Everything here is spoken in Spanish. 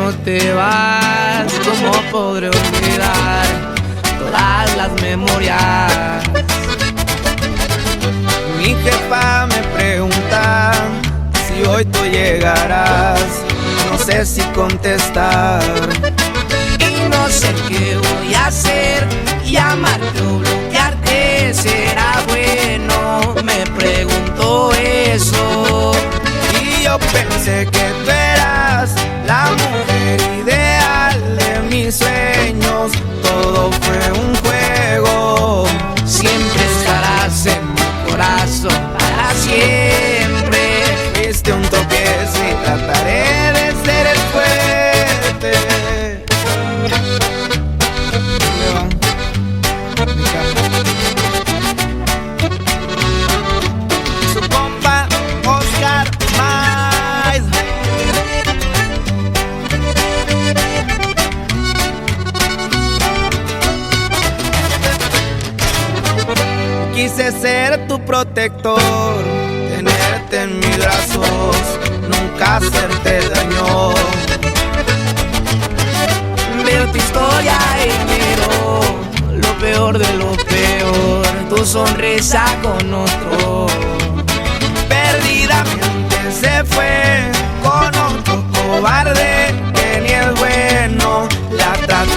no te vas, ¿cómo podré olvidar todas las memorias? Mi jefa me pregunta si hoy tú llegarás, no sé si contestar. Y no sé qué voy a hacer, llamarte o bloquearte será bueno, me pregunto eso. Y yo pensé que tú eras la mujer ideal de mis sueños, todo fue un juego. Siempre estarás en mi corazón para siempre. Fuiste un toque y trataré de ser el fuerte. Su compa Oscar Mais. Quise ser tu protector, tenerte en mis brazos, nunca hacerte daño. Veo tu historia y miro lo peor de lo peor, tu sonrisa con otro. Perdidamente se fue con otro cobarde que ni es bueno, la trató